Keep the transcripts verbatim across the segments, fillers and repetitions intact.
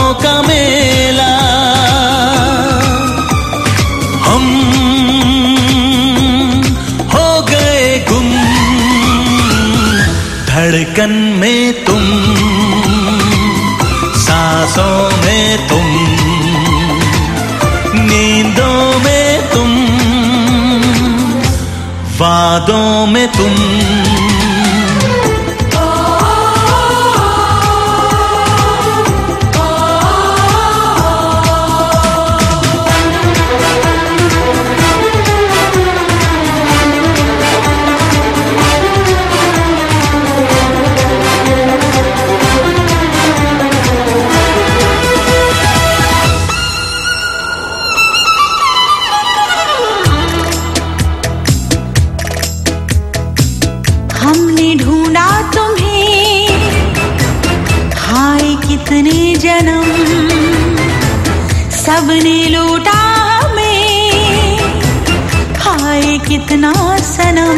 ख्वाबों का मेला। हम हो गए गुम, धड़कन में तुम, सांसों में तुम, नींदों में तुम, वादों में तुम। हमने ढूंढा तुम्हें, हाय कितने जन्म, सबने लूटा हमें, हाय कितना सनम।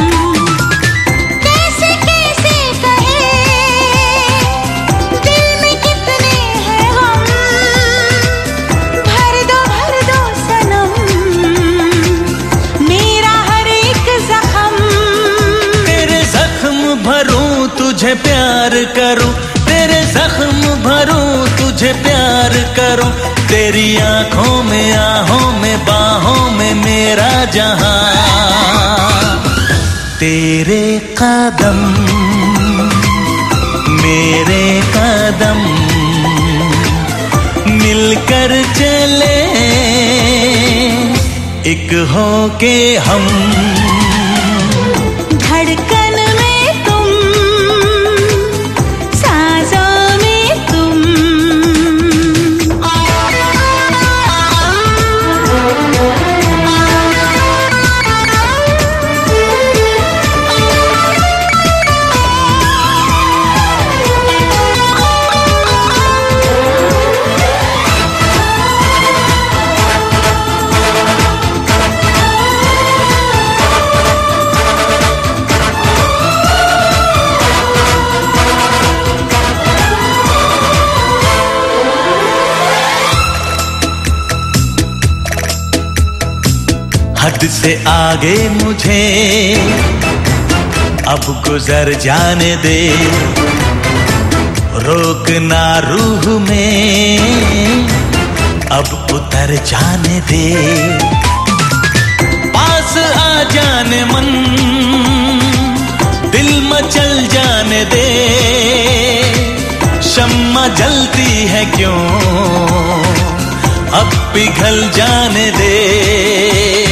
कैसे कैसे कहे, दिल में कितने हैं हम, भर दो भर दो सनम, मेरा हर एक जख्म। भरूं तुझे प्यार करूं, तेरे जख्म भरूं तुझे प्यार करूं, तेरी आंखों में आहों में बाहों में मेरा जहां। तेरे कदम मेरे कदम मिलकर चले, एक होके हम। धड़कन में तुम, सांसों में तुम। हद से आगे मुझे अब गुजर जाने दे, रोकना रूह में अब उतर जाने दे। पास आ जाने मन, दिल मचल जाने दे, शम्मा जलती है क्यों अब पिघल जाने दे।